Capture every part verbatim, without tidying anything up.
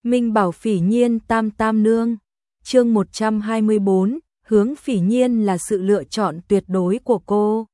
Minh Bảo Phỉ Nhiên tam tam nương. Chương một trăm hai mươi bốn, Hướng Phỉ Nhiên là sự lựa chọn tuyệt đối của cô.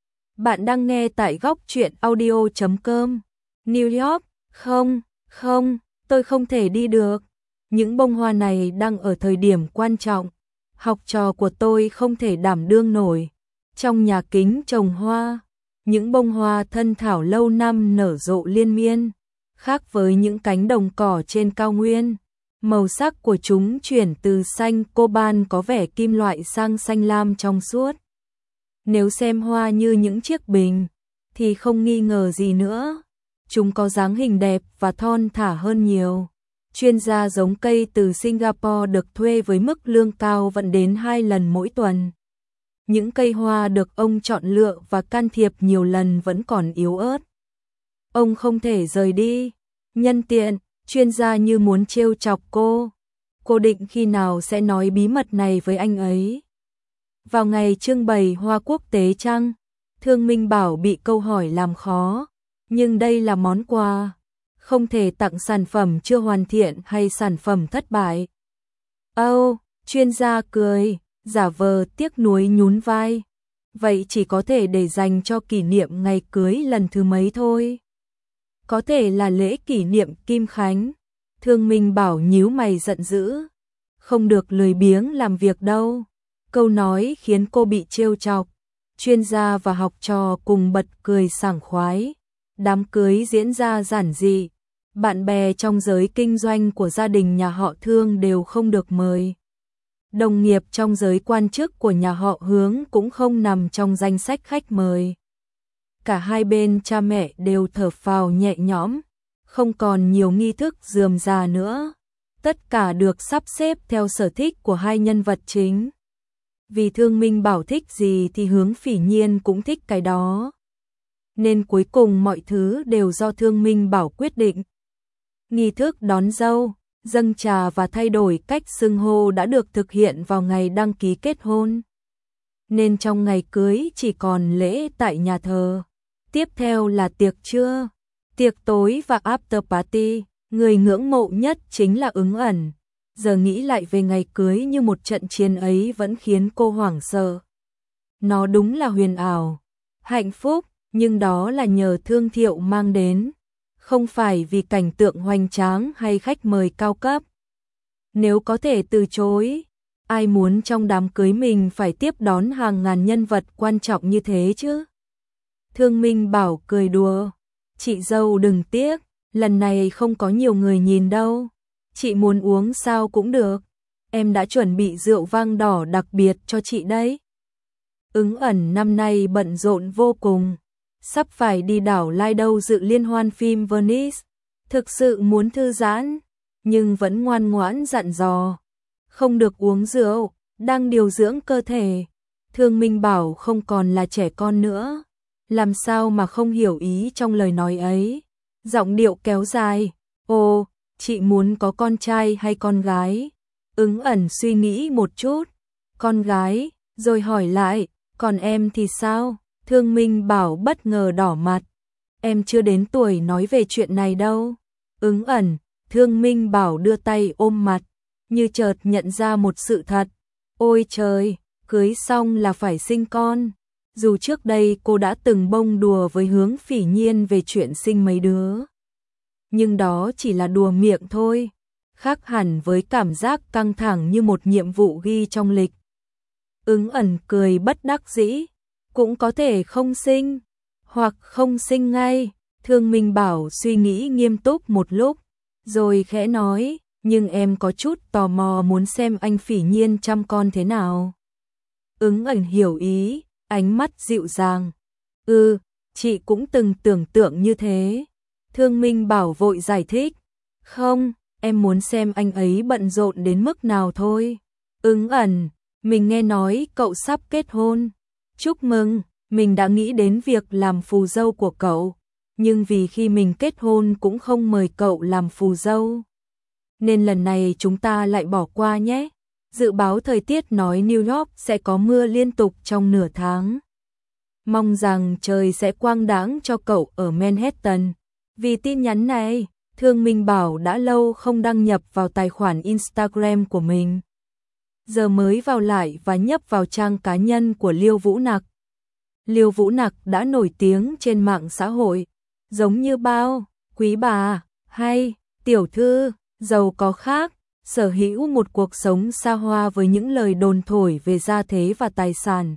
Bạn đang nghe tại góc truyện audio chấm com. New York, không, không, tôi không thể đi được. Những bông hoa này đang ở thời điểm quan trọng. Học trò của tôi không thể đảm đương nổi. Trong nhà kính trồng hoa, những bông hoa thân thảo lâu năm nở rộ liên miên. Khác với những cánh đồng cỏ trên cao nguyên, màu sắc của chúng chuyển từ xanh coban có vẻ kim loại sang xanh lam trong suốt. Nếu xem hoa như những chiếc bình, thì không nghi ngờ gì nữa. Chúng có dáng hình đẹp và thon thả hơn nhiều. Chuyên gia giống cây từ Singapore được thuê với mức lương cao vẫn đến hai lần mỗi tuần. Những cây hoa được ông chọn lựa và can thiệp nhiều lần vẫn còn yếu ớt. Ông không thể rời đi. Nhân tiện, chuyên gia như muốn trêu chọc cô. Cô định khi nào sẽ nói bí mật này với anh ấy? Vào ngày trưng bày hoa quốc tế chăng? Thương Minh Bảo bị câu hỏi làm khó. Nhưng đây là món quà. Không thể tặng sản phẩm chưa hoàn thiện hay sản phẩm thất bại. Âu, oh, chuyên gia cười, giả vờ tiếc nuối nhún vai. Vậy chỉ có thể để dành cho kỷ niệm ngày cưới lần thứ mấy thôi. Có thể là lễ kỷ niệm Kim Khánh. Thương Minh Bảo nhíu mày giận dữ. Không được lười biếng làm việc đâu. Câu nói khiến cô bị trêu chọc. Chuyên gia và học trò cùng bật cười sảng khoái. Đám cưới diễn ra giản dị. Bạn bè trong giới kinh doanh của gia đình nhà họ Thương đều không được mời. Đồng nghiệp trong giới quan chức của nhà họ Hướng cũng không nằm trong danh sách khách mời. Cả hai bên cha mẹ đều thở phào nhẹ nhõm, không còn nhiều nghi thức rườm rà nữa. Tất cả được sắp xếp theo sở thích của hai nhân vật chính. Vì Thương Minh Bảo thích gì thì Hướng Phỉ Nhiên cũng thích cái đó. Nên cuối cùng mọi thứ đều do Thương Minh Bảo quyết định. Nghi thức đón dâu, dâng trà và thay đổi cách xưng hô đã được thực hiện vào ngày đăng ký kết hôn. Nên trong ngày cưới chỉ còn lễ tại nhà thờ. Tiếp theo là tiệc trưa, tiệc tối và after party. Người ngưỡng mộ nhất chính là Ứng Ẩn. Giờ nghĩ lại về ngày cưới như một trận chiến ấy vẫn khiến cô hoảng sợ. Nó đúng là huyền ảo, hạnh phúc, nhưng đó là nhờ thương thiệu mang đến. Không phải vì cảnh tượng hoành tráng hay khách mời cao cấp. Nếu có thể từ chối, ai muốn trong đám cưới mình phải tiếp đón hàng ngàn nhân vật quan trọng như thế chứ? Thương Minh Bảo cười đùa. Chị dâu đừng tiếc, lần này không có nhiều người nhìn đâu. Chị muốn uống sao cũng được. Em đã chuẩn bị rượu vang đỏ đặc biệt cho chị đấy. Ứng Ẩn năm nay bận rộn vô cùng. Sắp phải đi đảo Lido dự liên hoan phim Venice. Thực sự muốn thư giãn, nhưng vẫn ngoan ngoãn dặn dò. Không được uống rượu, đang điều dưỡng cơ thể. Thương Minh Bảo không còn là trẻ con nữa. Làm sao mà không hiểu ý trong lời nói ấy. Giọng điệu kéo dài. Ồ, chị muốn có con trai hay con gái? Ứng Ẩn suy nghĩ một chút. Con gái, rồi hỏi lại, còn em thì sao? Thương Minh Bảo bất ngờ đỏ mặt. Em chưa đến tuổi nói về chuyện này đâu. Ứng Ẩn, Thương Minh Bảo đưa tay ôm mặt, như chợt nhận ra một sự thật. Ôi trời, cưới xong là phải sinh con. Dù trước đây cô đã từng bông đùa với Hướng Phỉ Nhiên về chuyện sinh mấy đứa. Nhưng đó chỉ là đùa miệng thôi. Khác hẳn với cảm giác căng thẳng như một nhiệm vụ ghi trong lịch. Ứng Ẩn cười bất đắc dĩ. Cũng có thể không sinh, hoặc không sinh ngay. Thương Minh Bảo suy nghĩ nghiêm túc một lúc, rồi khẽ nói, nhưng em có chút tò mò muốn xem anh Phỉ Nhiên chăm con thế nào. Ứng Ẩn hiểu ý, ánh mắt dịu dàng. Ừ, chị cũng từng tưởng tượng như thế. Thương Minh Bảo vội giải thích. Không, em muốn xem anh ấy bận rộn đến mức nào thôi. Ứng Ẩn, mình nghe nói cậu sắp kết hôn. Chúc mừng, mình đã nghĩ đến việc làm phù dâu của cậu, nhưng vì khi mình kết hôn cũng không mời cậu làm phù dâu. Nên lần này chúng ta lại bỏ qua nhé. Dự báo thời tiết nói New York sẽ có mưa liên tục trong nửa tháng. Mong rằng trời sẽ quang đãng cho cậu ở Manhattan. Vì tin nhắn này, Thương Minh Bảo đã lâu không đăng nhập vào tài khoản Instagram của mình. Giờ mới vào lại và nhấp vào trang cá nhân của Liêu Vũ Nặc. Liêu Vũ Nặc đã nổi tiếng trên mạng xã hội, giống như bao quý bà hay tiểu thư giàu có khác, sở hữu một cuộc sống xa hoa với những lời đồn thổi về gia thế và tài sản.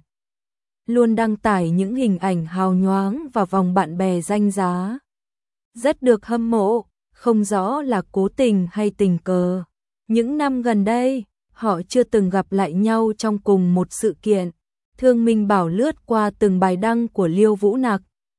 Luôn đăng tải những hình ảnh hào nhoáng và vòng bạn bè danh giá. Rất được hâm mộ, không rõ là cố tình hay tình cờ. Những năm gần đây, họ chưa từng gặp lại nhau trong cùng một sự kiện. Thương Minh Bảo lướt qua từng bài đăng của Liêu Vũ Nặc.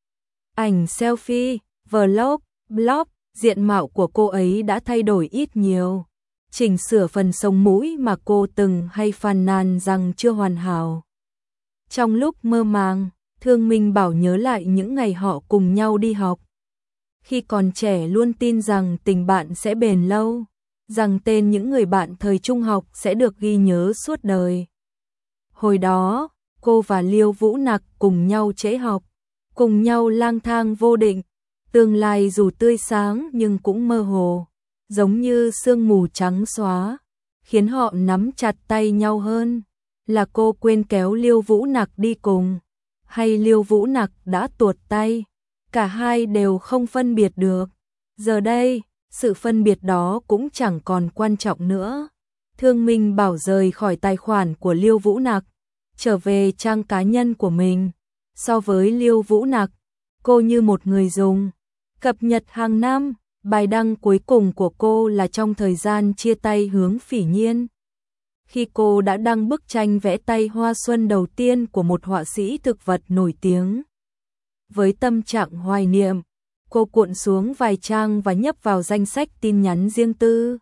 Ảnh selfie, vlog, blog, diện mạo của cô ấy đã thay đổi ít nhiều. Chỉnh sửa phần sống mũi mà cô từng hay phàn nàn rằng chưa hoàn hảo. Trong lúc mơ màng, Thương Minh Bảo nhớ lại những ngày họ cùng nhau đi học. Khi còn trẻ luôn tin rằng tình bạn sẽ bền lâu, rằng tên những người bạn thời trung học sẽ được ghi nhớ suốt đời. Hồi đó, cô và Liêu Vũ Nặc cùng nhau trễ học, cùng nhau lang thang vô định, tương lai dù tươi sáng nhưng cũng mơ hồ, giống như sương mù trắng xóa, khiến họ nắm chặt tay nhau hơn. Là cô quên kéo Liêu Vũ Nặc đi cùng, hay Liêu Vũ Nặc đã tuột tay, cả hai đều không phân biệt được. Giờ đây, sự phân biệt đó cũng chẳng còn quan trọng nữa. Thương Minh Bảo rời khỏi tài khoản của Liêu Vũ Nặc, trở về trang cá nhân của mình. So với Liêu Vũ Nặc, cô như một người dùng cập nhật hàng năm. Bài đăng cuối cùng của cô là trong thời gian chia tay Hướng Phỉ Nhiên. Khi cô đã đăng bức tranh vẽ tay hoa xuân đầu tiên của một họa sĩ thực vật nổi tiếng. Với tâm trạng hoài niệm, cô cuộn xuống vài trang và nhấp vào danh sách tin nhắn riêng tư.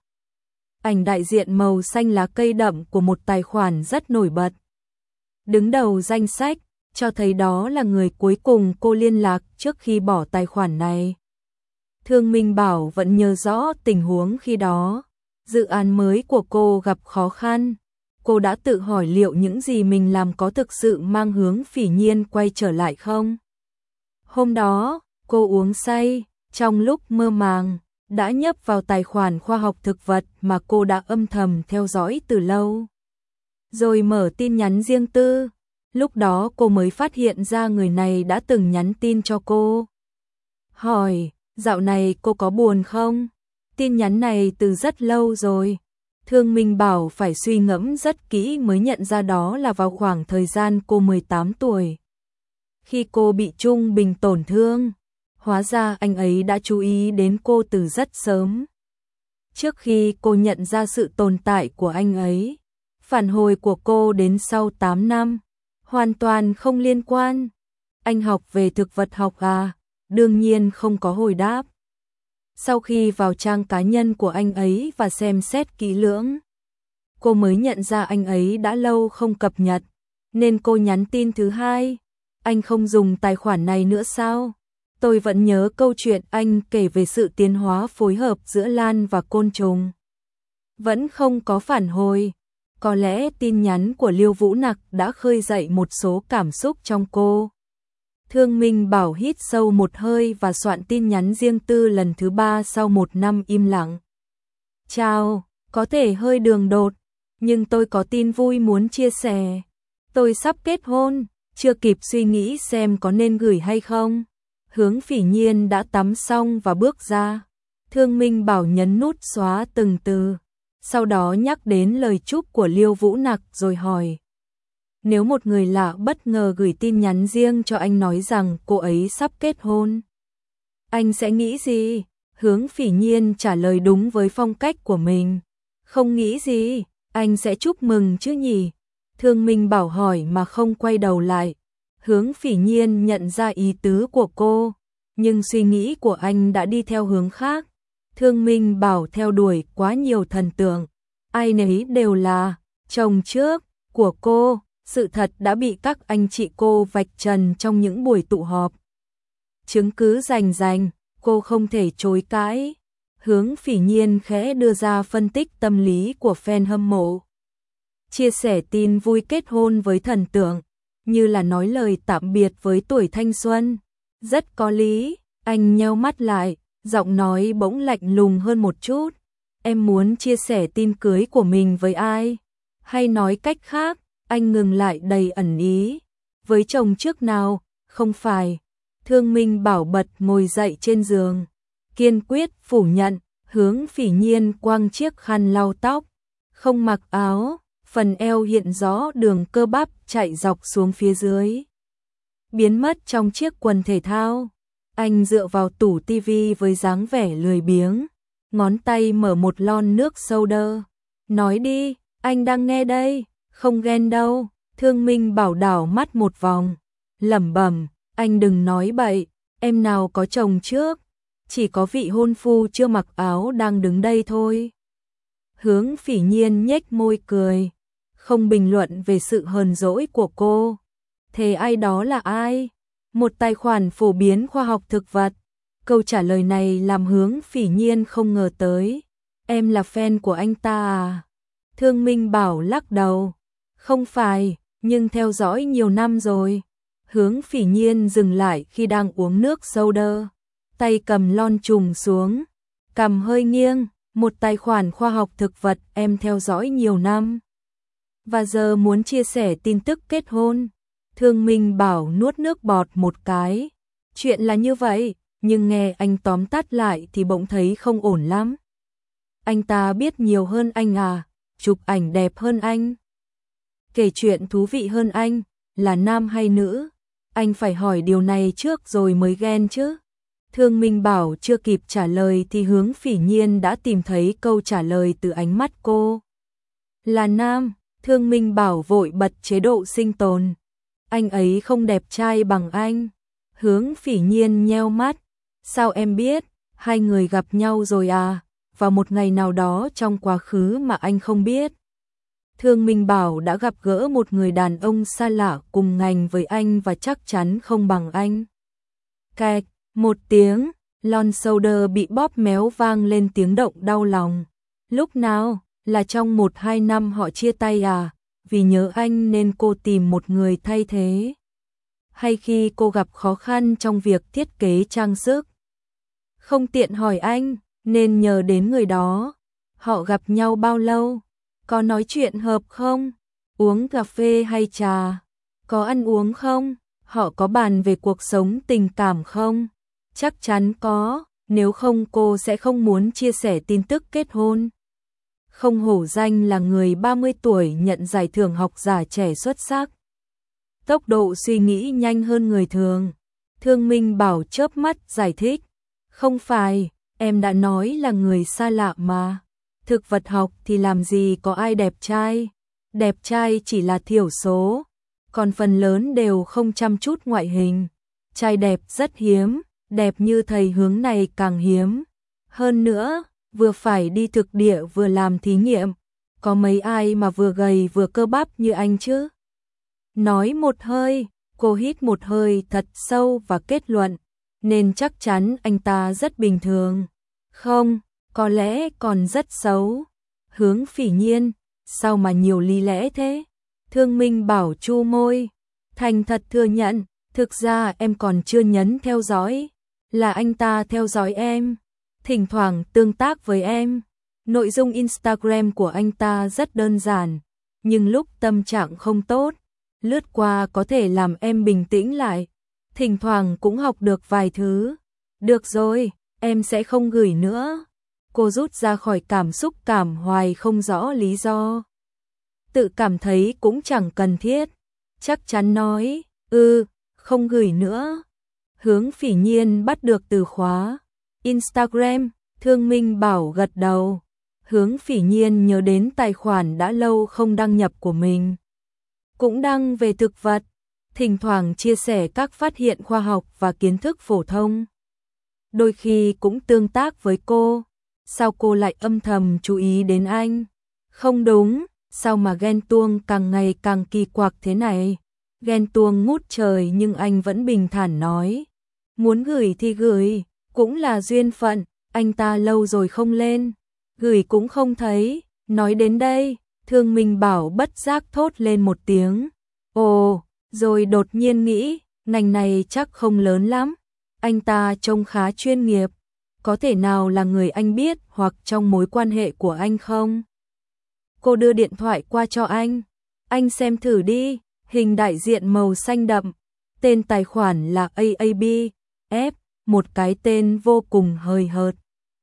Ảnh đại diện màu xanh lá cây đậm của một tài khoản rất nổi bật. Đứng đầu danh sách, cho thấy đó là người cuối cùng cô liên lạc trước khi bỏ tài khoản này. Thương Minh Bảo vẫn nhớ rõ tình huống khi đó. Dự án mới của cô gặp khó khăn. Cô đã tự hỏi liệu những gì mình làm có thực sự mang Hướng Phỉ Nhiên quay trở lại không? Hôm đó, cô uống say, trong lúc mơ màng, đã nhấp vào tài khoản khoa học thực vật mà cô đã âm thầm theo dõi từ lâu. Rồi mở tin nhắn riêng tư. Lúc đó cô mới phát hiện ra người này đã từng nhắn tin cho cô. Hỏi, dạo này cô có buồn không? Tin nhắn này từ rất lâu rồi. Thương Minh Bảo phải suy ngẫm rất kỹ mới nhận ra đó là vào khoảng thời gian cô mười tám tuổi. Khi cô bị trung bình tổn thương, hóa ra anh ấy đã chú ý đến cô từ rất sớm. Trước khi cô nhận ra sự tồn tại của anh ấy, phản hồi của cô đến sau tám năm, hoàn toàn không liên quan. Anh học về thực vật học à? Đương nhiên không có hồi đáp. Sau khi vào trang cá nhân của anh ấy và xem xét kỹ lưỡng, cô mới nhận ra anh ấy đã lâu không cập nhật, nên cô nhắn tin thứ hai. Anh không dùng tài khoản này nữa sao? Tôi vẫn nhớ câu chuyện anh kể về sự tiến hóa phối hợp giữa lan và côn trùng. Vẫn không có phản hồi. Có lẽ tin nhắn của Liêu Vũ Nặc đã khơi dậy một số cảm xúc trong cô. Thương Minh Bảo hít sâu một hơi và soạn tin nhắn riêng tư lần thứ ba sau một năm im lặng. Chào, có thể hơi đường đột, nhưng tôi có tin vui muốn chia sẻ. Tôi sắp kết hôn, chưa kịp suy nghĩ xem có nên gửi hay không. Hướng Phỉ Nhiên đã tắm xong và bước ra. Thương Minh Bảo nhấn nút xóa từng từ, sau đó nhắc đến lời chúc của Liêu Vũ Nặc rồi hỏi. Nếu một người lạ bất ngờ gửi tin nhắn riêng cho anh nói rằng cô ấy sắp kết hôn, anh sẽ nghĩ gì? Hướng Phỉ Nhiên trả lời đúng với phong cách của mình. Không nghĩ gì, anh sẽ chúc mừng chứ nhỉ? Thương Minh Bảo hỏi mà không quay đầu lại. Hướng Phỉ Nhiên nhận ra ý tứ của cô, nhưng suy nghĩ của anh đã đi theo hướng khác. Thương Minh Bảo theo đuổi quá nhiều thần tượng, ai nấy đều là chồng trước của cô. Sự thật đã bị các anh chị cô vạch trần trong những buổi tụ họp. Chứng cứ rành rành, cô không thể chối cãi. Hướng Phỉ Nhiên khẽ đưa ra phân tích tâm lý của fan hâm mộ. Chia sẻ tin vui kết hôn với thần tượng, như là nói lời tạm biệt với tuổi thanh xuân. Rất có lý, anh nheo mắt lại, giọng nói bỗng lạnh lùng hơn một chút. Em muốn chia sẻ tin cưới của mình với ai? Hay nói cách khác, anh ngừng lại đầy ẩn ý. Với chồng trước nào? Không phải. Thương Minh Bảo bật ngồi dậy trên giường, kiên quyết phủ nhận. Hướng Phỉ Nhiên quăng chiếc khăn lau tóc, không mặc áo, phần eo hiện rõ đường cơ bắp chạy dọc xuống phía dưới, biến mất trong chiếc quần thể thao. Anh dựa vào tủ tivi với dáng vẻ lười biếng, ngón tay mở một lon nước soda. Nói đi, anh đang nghe đây, không ghen đâu. Thương Minh Bảo đảo mắt một vòng, lẩm bẩm, anh đừng nói bậy, em nào có chồng trước, chỉ có vị hôn phu chưa mặc áo đang đứng đây thôi. Hướng Phỉ Nhiên nhếch môi cười, không bình luận về sự hờn dỗi của cô. Thế ai đó là ai? Một tài khoản phổ biến khoa học thực vật. Câu trả lời này làm Hướng Phỉ Nhiên không ngờ tới. Em là fan của anh ta à? Thương Minh Bảo lắc đầu. Không phải, nhưng theo dõi nhiều năm rồi. Hướng Phỉ Nhiên dừng lại khi đang uống nước soda, tay cầm lon trùng xuống, cằm hơi nghiêng. Một tài khoản khoa học thực vật em theo dõi nhiều năm, và giờ muốn chia sẻ tin tức kết hôn. Thương Minh Bảo nuốt nước bọt một cái. Chuyện là như vậy, nhưng nghe anh tóm tắt lại thì bỗng thấy không ổn lắm. Anh ta biết nhiều hơn anh à? Chụp ảnh đẹp hơn anh, kể chuyện thú vị hơn anh, là nam hay nữ? Anh phải hỏi điều này trước rồi mới ghen chứ. Thương Minh Bảo chưa kịp trả lời thì Hướng Phỉ Nhiên đã tìm thấy câu trả lời từ ánh mắt cô. Là nam. Thương Minh Bảo vội bật chế độ sinh tồn. Anh ấy không đẹp trai bằng anh. Hướng Phỉ Nhiên nheo mắt. Sao em biết? Hai người gặp nhau rồi à? Vào một ngày nào đó trong quá khứ mà anh không biết. Thương Minh Bảo đã gặp gỡ một người đàn ông xa lạ cùng ngành với anh và chắc chắn không bằng anh. Cạch, một tiếng, lon soda bị bóp méo vang lên tiếng động đau lòng. Lúc nào? Là trong một hai năm họ chia tay à? Vì nhớ anh nên cô tìm một người thay thế? Hay khi cô gặp khó khăn trong việc thiết kế trang sức? Không tiện hỏi anh, nên nhờ đến người đó. Họ gặp nhau bao lâu? Có nói chuyện hợp không? Uống cà phê hay trà? Có ăn uống không? Họ có bàn về cuộc sống tình cảm không? Chắc chắn có, nếu không cô sẽ không muốn chia sẻ tin tức kết hôn. Không hổ danh là người ba mươi tuổi nhận giải thưởng học giả trẻ xuất sắc. Tốc độ suy nghĩ nhanh hơn người thường. Thương Minh Bảo chớp mắt giải thích. Không phải, em đã nói là người xa lạ mà. Thực vật học thì làm gì có ai đẹp trai. Đẹp trai chỉ là thiểu số, còn phần lớn đều không chăm chút ngoại hình. Trai đẹp rất hiếm, đẹp như thầy Hướng này càng hiếm. Hơn nữa, vừa phải đi thực địa vừa làm thí nghiệm. Có mấy ai mà vừa gầy vừa cơ bắp như anh chứ? Nói một hơi, cô hít một hơi thật sâu và kết luận. Nên chắc chắn anh ta rất bình thường. Không, có lẽ còn rất xấu. Hướng Phỉ Nhiên, sao mà nhiều lý lẽ thế? Thương Minh Bảo chu môi, thành thật thừa nhận, thực ra em còn chưa nhấn theo dõi. Là anh ta theo dõi em, thỉnh thoảng tương tác với em. Nội dung Instagram của anh ta rất đơn giản, nhưng lúc tâm trạng không tốt, lướt qua có thể làm em bình tĩnh lại. Thỉnh thoảng cũng học được vài thứ. Được rồi, em sẽ không gửi nữa. Cô rút ra khỏi cảm xúc cảm hoài không rõ lý do. Tự cảm thấy cũng chẳng cần thiết. Chắc chắn nói, ừ, không gửi nữa. Hướng Phỉ Nhiên bắt được từ khóa Instagram. Thương Minh Bảo gật đầu. Hướng Phỉ Nhiên nhớ đến tài khoản đã lâu không đăng nhập của mình. Cũng đăng về thực vật, thỉnh thoảng chia sẻ các phát hiện khoa học và kiến thức phổ thông. Đôi khi cũng tương tác với cô. Sao cô lại âm thầm chú ý đến anh? Không đúng, sao mà ghen tuông càng ngày càng kỳ quặc thế này? Ghen tuông ngút trời nhưng anh vẫn bình thản nói. Muốn gửi thì gửi, cũng là duyên phận, anh ta lâu rồi không lên. Gửi cũng không thấy. Nói đến đây, Thương Minh Bảo bất giác thốt lên một tiếng. Ồ, rồi đột nhiên nghĩ, ngành này chắc không lớn lắm. Anh ta trông khá chuyên nghiệp. có thể nào là người anh biết hoặc trong mối quan hệ của anh không? Cô đưa điện thoại qua cho anh. Anh xem thử đi, hình đại diện màu xanh đậm. Tên tài khoản là a a bê F, một cái tên vô cùng hời hợt.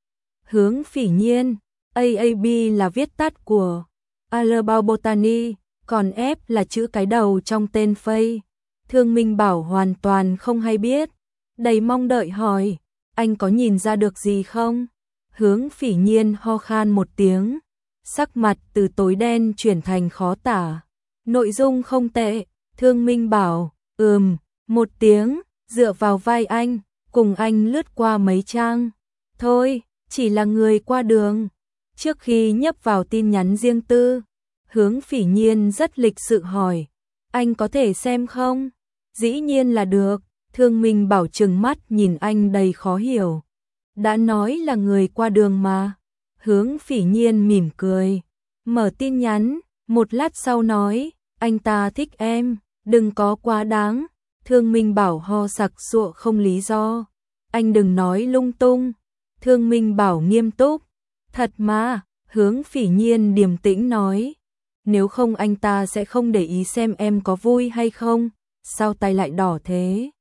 Hướng Phỉ Nhiên, a a bê là viết tắt của Albao Botany, còn F là chữ cái đầu trong tên Face. Thương Minh Bảo hoàn toàn không hay biết, đầy mong đợi hỏi, anh có nhìn ra được gì không? Hướng Phỉ Nhiên ho khan một tiếng, sắc mặt từ tối đen chuyển thành khó tả. Nội dung không tệ, Thương Minh Bảo, ừm, một tiếng, dựa vào vai anh, cùng anh lướt qua mấy trang. Thôi, chỉ là người qua đường. Trước khi nhấp vào tin nhắn riêng tư, Hướng Phỉ Nhiên rất lịch sự hỏi, anh có thể xem không? Dĩ nhiên là được, Thương Minh Bảo trừng mắt nhìn anh đầy khó hiểu. Đã nói là người qua đường mà. Hướng Phỉ Nhiên mỉm cười, mở tin nhắn, một lát sau nói, anh ta thích em, đừng có quá đáng. Thương Minh Bảo ho sặc sụa không lý do, anh đừng nói lung tung. Thương Minh Bảo nghiêm túc, thật mà. Hướng Phỉ Nhiên điềm tĩnh nói, nếu không anh ta sẽ không để ý xem em có vui hay không, sao tay lại đỏ thế?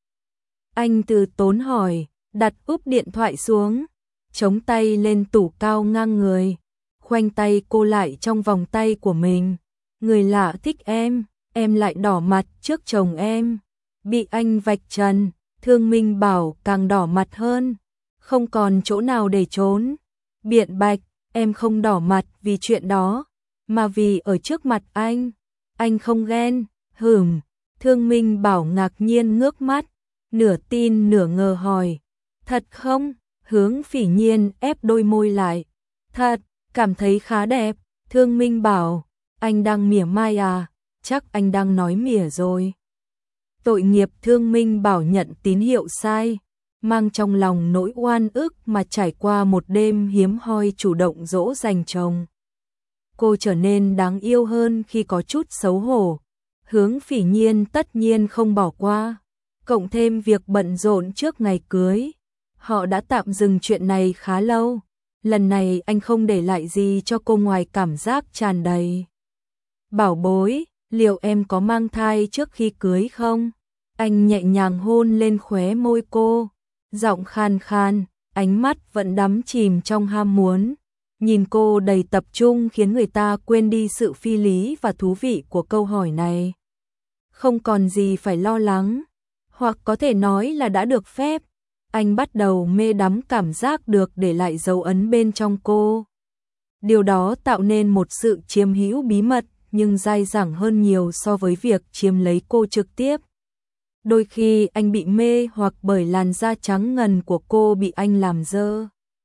Anh từ tốn hỏi, đặt úp điện thoại xuống, chống tay lên tủ cao ngang người, khoanh tay cô lại trong vòng tay của mình. Người lạ thích em, em lại đỏ mặt trước chồng em. Bị anh vạch trần, Thương Minh Bảo càng đỏ mặt hơn, không còn chỗ nào để trốn. Biện bạch, em không đỏ mặt vì chuyện đó, mà vì ở trước mặt anh, anh không ghen. Hửm, Thương Minh Bảo ngạc nhiên ngước mắt, nửa tin nửa ngờ hỏi, thật không? Hướng Phỉ Nhiên ép đôi môi lại, thật, cảm thấy khá đẹp. Thương Minh Bảo, anh đang mỉa mai à? Chắc anh đang nói mỉa rồi. Tội nghiệp. Thương Minh Bảo nhận tín hiệu sai, mang trong lòng nỗi oan ức mà trải qua một đêm hiếm hoi chủ động dỗ dành chồng. Cô trở nên đáng yêu hơn khi có chút xấu hổ. Hướng Phỉ Nhiên tất nhiên không bỏ qua, cộng thêm việc bận rộn trước ngày cưới, họ đã tạm dừng chuyện này khá lâu. Lần này anh không để lại gì cho cô ngoài cảm giác tràn đầy. Bảo bối, liệu em có mang thai trước khi cưới không? Anh nhẹ nhàng hôn lên khóe môi cô, giọng khan khan, ánh mắt vẫn đắm chìm trong ham muốn. Nhìn cô đầy tập trung khiến người ta quên đi sự phi lý và thú vị của câu hỏi này. Không còn gì phải lo lắng, hoặc có thể nói là đã được phép. Anh bắt đầu mê đắm cảm giác được để lại dấu ấn bên trong cô. Điều đó tạo nên một sự chiếm hữu bí mật nhưng dai dẳng hơn nhiều so với việc chiếm lấy cô trực tiếp. Đôi khi anh bị mê hoặc bởi làn da trắng ngần của cô bị anh làm dơ,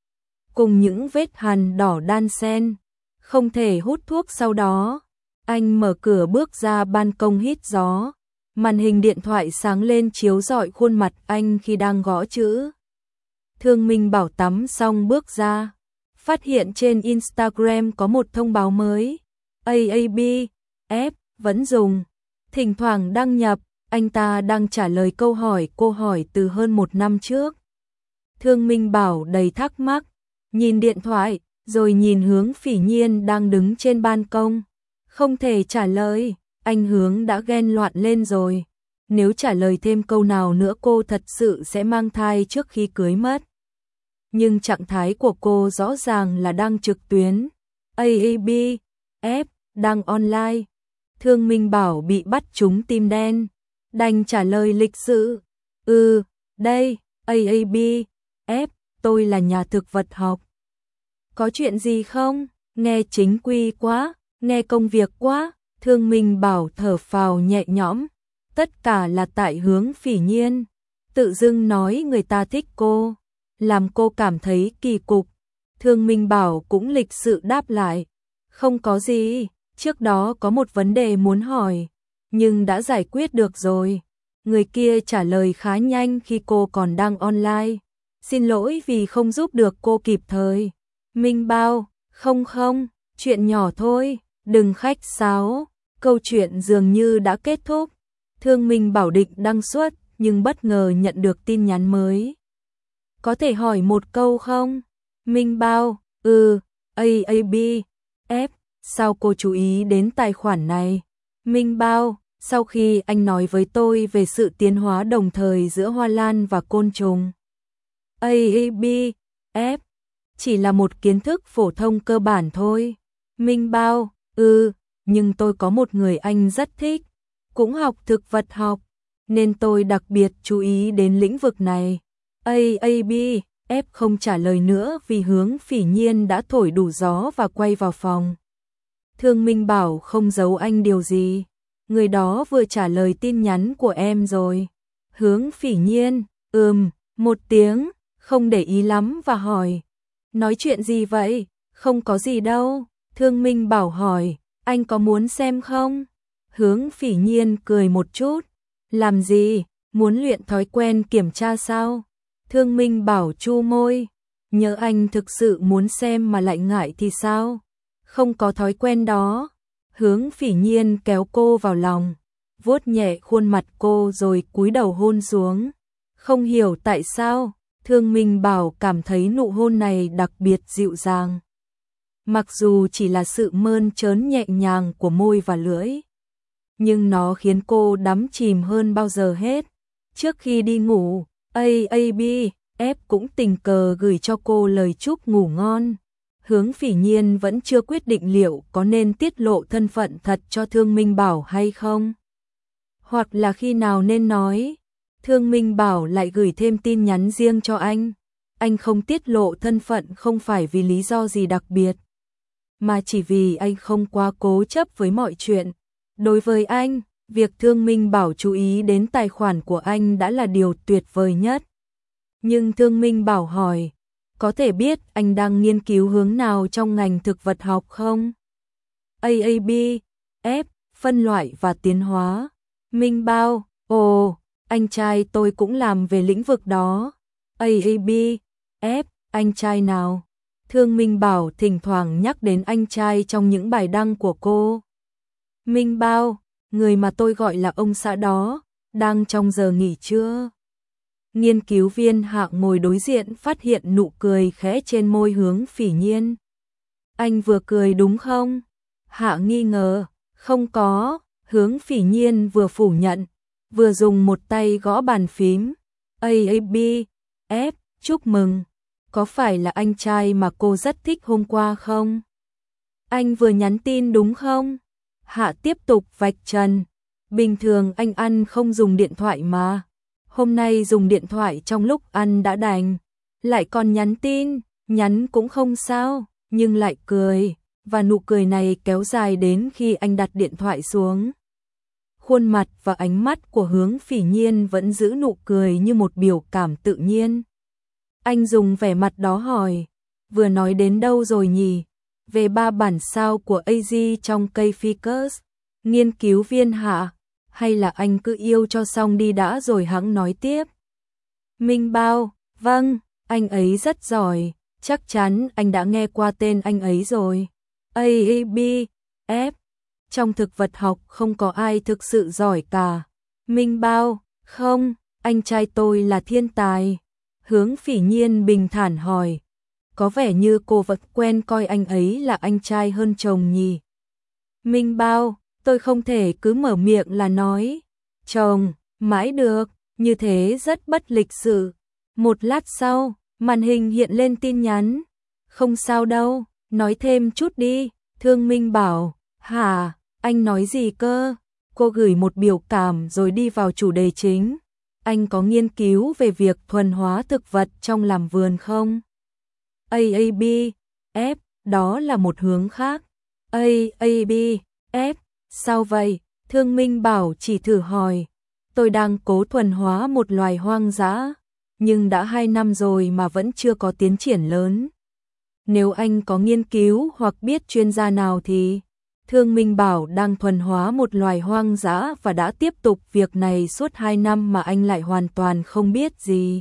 cùng những vết hằn đỏ đan xen, không thể hút thuốc. Sau đó, anh mở cửa bước ra ban công hít gió. Màn hình điện thoại sáng lên chiếu rọi khuôn mặt anh khi đang gõ chữ. Thương Minh Bảo tắm xong bước ra, phát hiện trên Instagram có một thông báo mới. a a bê F vẫn dùng, thỉnh thoảng đăng nhập. Anh ta đang trả lời câu hỏi cô hỏi từ hơn một năm trước. Thương Minh Bảo đầy thắc mắc, nhìn điện thoại, rồi nhìn Hướng Phỉ Nhiên đang đứng trên ban công. Không thể trả lời, anh Hướng đã ghen loạn lên rồi. Nếu trả lời thêm câu nào nữa cô thật sự sẽ mang thai trước khi cưới mất. Nhưng trạng thái của cô rõ ràng là đang trực tuyến. a a bê F đang online. Thương Minh Bảo bị bắt trúng tim đen, đành trả lời lịch sự. Ừ, đây, a a bê F, tôi là nhà thực vật học. Có chuyện gì không? Nghe chính quy quá, nghe công việc quá. Thương Minh Bảo thở phào nhẹ nhõm. Tất cả là tại Hướng Phỉ Nhiên tự dưng nói người ta thích cô, làm cô cảm thấy kỳ cục. Thương Minh Bảo cũng lịch sự đáp lại, không có gì, trước đó có một vấn đề muốn hỏi, nhưng đã giải quyết được rồi. Người kia trả lời khá nhanh khi cô còn đang online. Xin lỗi vì không giúp được cô kịp thời. Minh Bao, không không, chuyện nhỏ thôi, đừng khách sáo. Câu chuyện dường như đã kết thúc. Thương Minh Bảo định đăng xuất, nhưng bất ngờ nhận được tin nhắn mới. có thể hỏi một câu không? Minh Bao, ừ, a a bê ép, sao cô chú ý đến tài khoản này? Minh Bao, sau khi anh nói với tôi về sự tiến hóa đồng thời giữa hoa lan và côn trùng. a a bê ép, chỉ là một kiến thức phổ thông cơ bản thôi. Minh Bao, ừ, nhưng tôi có một người anh rất thích, cũng học thực vật học, nên tôi đặc biệt chú ý đến lĩnh vực này. a a bê ép không trả lời nữa vì Hướng Phỉ Nhiên đã thổi đủ gió và quay vào phòng. Thương Minh bảo không giấu anh điều gì. Người đó vừa trả lời tin nhắn của em rồi. Hướng Phỉ Nhiên, ừm, một tiếng, không để ý lắm và hỏi. Nói chuyện gì vậy? Không có gì đâu. Thương Minh bảo hỏi, anh có muốn xem không? Hướng Phỉ Nhiên cười một chút. Làm gì? Muốn luyện thói quen kiểm tra sao? Thương Minh bảo chu môi. Nhớ anh thực sự muốn xem mà lại ngại thì sao? Không có thói quen đó. Hướng Phỉ Nhiên kéo cô vào lòng, vuốt nhẹ khuôn mặt cô rồi cúi đầu hôn xuống. Không hiểu tại sao, Thương Minh bảo cảm thấy nụ hôn này đặc biệt dịu dàng. Mặc dù chỉ là sự mơn trớn nhẹ nhàng của môi và lưỡi, nhưng nó khiến cô đắm chìm hơn bao giờ hết. Trước khi đi ngủ, a a bê ép cũng tình cờ gửi cho cô lời chúc ngủ ngon. Hướng Phỉ Nhiên vẫn chưa quyết định liệu có nên tiết lộ thân phận thật cho Thương Minh Bảo hay không. Hoặc là khi nào nên nói. Thương Minh Bảo lại gửi thêm tin nhắn riêng cho anh. Anh không tiết lộ thân phận không phải vì lý do gì đặc biệt, mà chỉ vì anh không quá cố chấp với mọi chuyện. Đối với anh, việc Thương Minh Bảo chú ý đến tài khoản của anh đã là điều tuyệt vời nhất. Nhưng Thương Minh Bảo hỏi, có thể biết anh đang nghiên cứu hướng nào trong ngành thực vật học không? a a bê ép, phân loại và tiến hóa. Minh Bao, ồ, anh trai tôi cũng làm về lĩnh vực đó. a a bê ép, anh trai nào? Thương Minh Bảo thỉnh thoảng nhắc đến anh trai trong những bài đăng của cô. Minh Bao, người mà tôi gọi là ông xã đó, đang trong giờ nghỉ trưa. Nghiên cứu viên Hạ ngồi đối diện phát hiện nụ cười khẽ trên môi Hướng Phỉ Nhiên. Anh vừa cười đúng không? Hạ nghi ngờ, không có. Hướng Phỉ Nhiên vừa phủ nhận, vừa dùng một tay gõ bàn phím. a a bê ép, chúc mừng. Có phải là anh trai mà cô rất thích hôm qua không? Anh vừa nhắn tin đúng không? Hạ tiếp tục vạch trần. Bình thường anh ăn không dùng điện thoại mà. Hôm nay dùng điện thoại trong lúc ăn đã đành. Lại còn nhắn tin, nhắn cũng không sao, nhưng lại cười. Và nụ cười này kéo dài đến khi anh đặt điện thoại xuống. Khuôn mặt và ánh mắt của Hướng Phỉ Nhiên vẫn giữ nụ cười như một biểu cảm tự nhiên. Anh dùng vẻ mặt đó hỏi, vừa nói đến đâu rồi nhỉ? Về ba bản sao của a giê trong cây Ficus. Nghiên cứu viên Hạ, hay là anh cứ yêu cho xong đi đã rồi hẵng nói tiếp? Minh Bao, vâng, anh ấy rất giỏi, chắc chắn anh đã nghe qua tên anh ấy rồi. a a bê ép, trong thực vật học không có ai thực sự giỏi cả. Minh Bao, không, anh trai tôi là thiên tài. Hướng Phỉ Nhiên bình thản hỏi, có vẻ như cô vẫn quen coi anh ấy là anh trai hơn chồng nhỉ? Minh Bao, tôi không thể cứ mở miệng là nói chồng, mãi được, như thế rất bất lịch sự. Một lát sau, màn hình hiện lên tin nhắn. Không sao đâu, nói thêm chút đi. Thương Minh bảo, hả, anh nói gì cơ? Cô gửi một biểu cảm rồi đi vào chủ đề chính. Anh có nghiên cứu về việc thuần hóa thực vật trong làm vườn không? a a bê ép, đó là một hướng khác. a a bê ép, sao vậy? Thương Minh bảo chỉ thử hỏi. Tôi đang cố thuần hóa một loài hoang dã, nhưng đã hai năm rồi mà vẫn chưa có tiến triển lớn. Nếu anh có nghiên cứu hoặc biết chuyên gia nào thì... Thương Minh bảo đang thuần hóa một loài hoang dã và đã tiếp tục việc này suốt hai năm mà anh lại hoàn toàn không biết gì.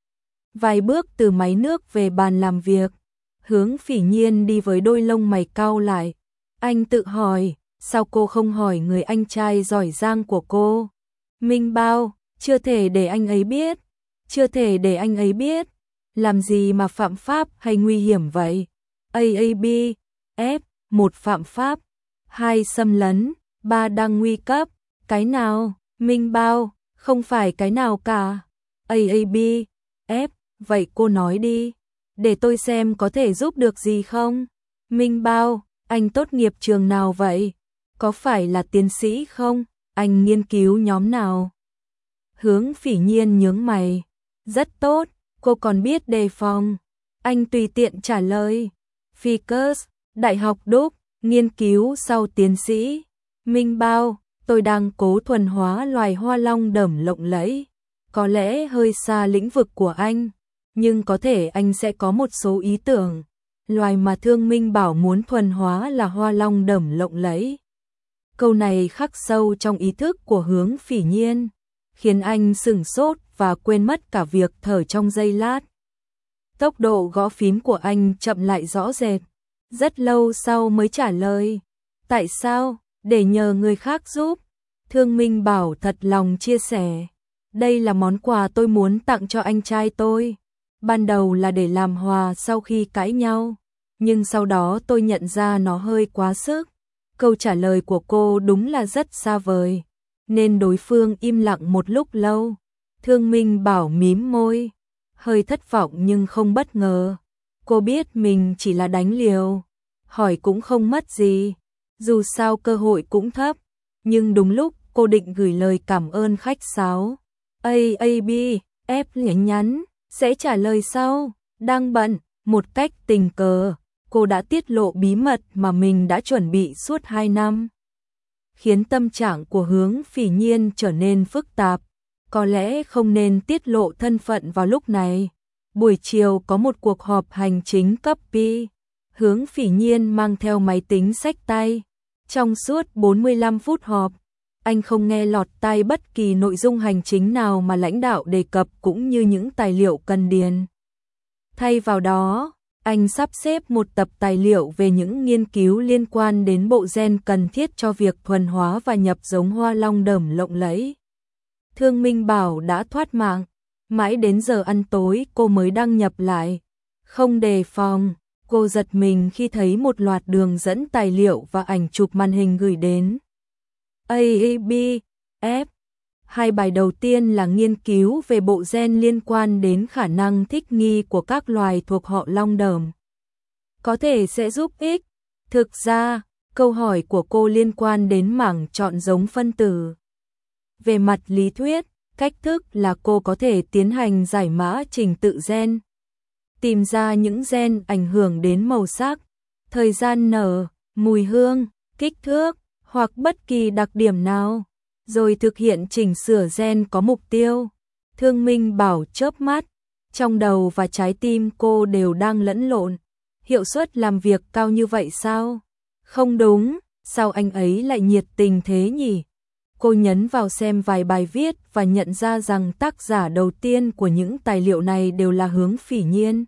Vài bước từ máy nước về bàn làm việc, Hướng Phỉ Nhiên đi với đôi lông mày cau lại. Anh tự hỏi, sao cô không hỏi người anh trai giỏi giang của cô? Minh Bao, chưa thể để anh ấy biết, chưa thể để anh ấy biết. Làm gì mà phạm pháp hay nguy hiểm vậy? a a bê, F, một phạm pháp, hai xâm lấn, ba đang nguy cấp. Cái nào? Minh Bao, không phải cái nào cả. a a bê, F, vậy cô nói đi, để tôi xem có thể giúp được gì không. Minh Bao, anh tốt nghiệp trường nào vậy? Có phải là tiến sĩ không? Anh nghiên cứu nhóm nào? Hướng Phỉ Nhiên nhướng mày. Rất tốt, cô còn biết đề phòng. Anh tùy tiện trả lời. Ficus, Đại học Đúc, nghiên cứu sau tiến sĩ. Minh Bao, tôi đang cố thuần hóa loài hoa long đởm lộng lẫy. Có lẽ hơi xa lĩnh vực của anh, nhưng có thể anh sẽ có một số ý tưởng. Loài mà Thương Minh bảo muốn thuần hóa là hoa long đởm lộng lẫy. Câu này khắc sâu trong ý thức của Hướng Phỉ Nhiên, khiến anh sửng sốt và quên mất cả việc thở trong giây lát. Tốc độ gõ phím của anh chậm lại rõ rệt, rất lâu sau mới trả lời. Tại sao? Để nhờ người khác giúp. Thương Minh bảo thật lòng chia sẻ. Đây là món quà tôi muốn tặng cho anh trai tôi. Ban đầu là để làm hòa sau khi cãi nhau, nhưng sau đó tôi nhận ra nó hơi quá sức. Câu trả lời của cô đúng là rất xa vời, nên đối phương im lặng một lúc lâu. Thương Minh bảo mím môi, hơi thất vọng nhưng không bất ngờ. Cô biết mình chỉ là đánh liều, hỏi cũng không mất gì, dù sao cơ hội cũng thấp. Nhưng đúng lúc cô định gửi lời cảm ơn khách sáo, a a bê, F nhắn nhắn, sẽ trả lời sau, đang bận. Một cách tình cờ, cô đã tiết lộ bí mật mà mình đã chuẩn bị suốt hai năm, khiến tâm trạng của Hướng Phỉ Nhiên trở nên phức tạp. Có lẽ không nên tiết lộ thân phận vào lúc này. Buổi chiều có một cuộc họp hành chính cấp P. Hướng Phỉ Nhiên mang theo máy tính xách tay. Trong suốt bốn mươi lăm phút họp, anh không nghe lọt tai bất kỳ nội dung hành chính nào mà lãnh đạo đề cập cũng như những tài liệu cần điền. Thay vào đó, anh sắp xếp một tập tài liệu về những nghiên cứu liên quan đến bộ gen cần thiết cho việc thuần hóa và nhập giống hoa long đởm lộng lẫy. Thương Minh bảo đã thoát mạng, mãi đến giờ ăn tối cô mới đăng nhập lại. Không đề phòng, cô giật mình khi thấy một loạt đường dẫn tài liệu và ảnh chụp màn hình gửi đến. a a bê, F. Hai bài đầu tiên là nghiên cứu về bộ gen liên quan đến khả năng thích nghi của các loài thuộc họ long đởm. Có thể sẽ giúp ích. Thực ra, câu hỏi của cô liên quan đến mảng chọn giống phân tử. Về mặt lý thuyết, cách thức là cô có thể tiến hành giải mã trình tự gen, tìm ra những gen ảnh hưởng đến màu sắc, thời gian nở, mùi hương, kích thước hoặc bất kỳ đặc điểm nào, rồi thực hiện chỉnh sửa gen có mục tiêu. Thương Minh bảo chớp mắt, trong đầu và trái tim cô đều đang lẫn lộn. Hiệu suất làm việc cao như vậy sao? Không đúng, sao anh ấy lại nhiệt tình thế nhỉ? Cô nhấn vào xem vài bài viết và nhận ra rằng tác giả đầu tiên của những tài liệu này đều là Hướng Phỉ Nhiên.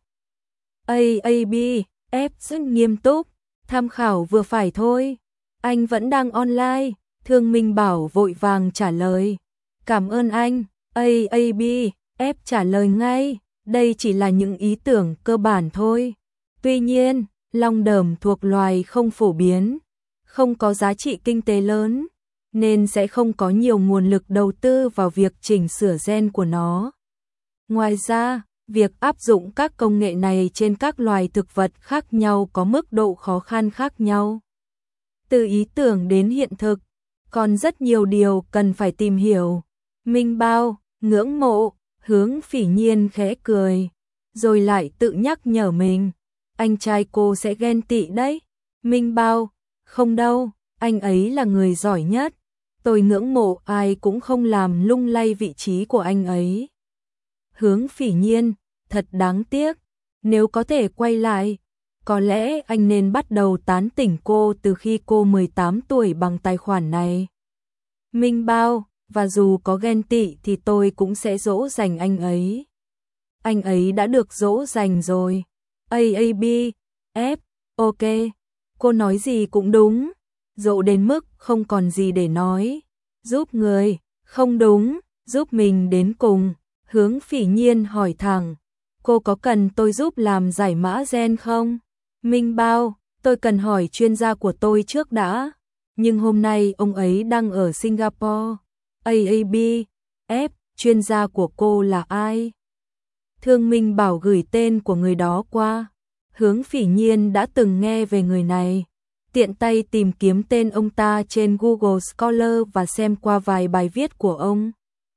a a bê, F rất nghiêm túc, tham khảo vừa phải thôi. Anh vẫn đang online. Thương Minh bảo vội vàng trả lời. Cảm ơn anh. a a bê, F trả lời ngay. Đây chỉ là những ý tưởng cơ bản thôi. Tuy nhiên, long đởm thuộc loài không phổ biến, không có giá trị kinh tế lớn, nên sẽ không có nhiều nguồn lực đầu tư vào việc chỉnh sửa gen của nó. Ngoài ra, việc áp dụng các công nghệ này trên các loài thực vật khác nhau có mức độ khó khăn khác nhau. Từ ý tưởng đến hiện thực, còn rất nhiều điều cần phải tìm hiểu. Minh Bao, ngưỡng mộ, Hướng Phỉ Nhiên khẽ cười, rồi lại tự nhắc nhở mình. Anh trai cô sẽ ghen tị đấy. Minh Bao, không đâu, anh ấy là người giỏi nhất. Tôi ngưỡng mộ ai cũng không làm lung lay vị trí của anh ấy. Hướng Phỉ Nhiên, thật đáng tiếc. Nếu có thể quay lại, có lẽ anh nên bắt đầu tán tỉnh cô từ khi cô mười tám tuổi bằng tài khoản này. Minh Bao, và dù có ghen tị thì tôi cũng sẽ dỗ dành anh ấy. Anh ấy đã được dỗ dành rồi. a a bê, F, ok, cô nói gì cũng đúng. Dỗ đến mức không còn gì để nói. Giúp người, không đúng, giúp mình đến cùng. Hướng Phỉ Nhiên hỏi thẳng. cô có cần tôi giúp làm giải mã gen không? Minh Bao, tôi cần hỏi chuyên gia của tôi trước đã. Nhưng hôm nay ông ấy đang ở Singapore. a a bê ép, chuyên gia của cô là ai? Thương Minh Bảo gửi tên của người đó qua. Hướng Phỉ Nhiên đã từng nghe về người này. Tiện tay tìm kiếm tên ông ta trên Google Scholar và xem qua vài bài viết của ông.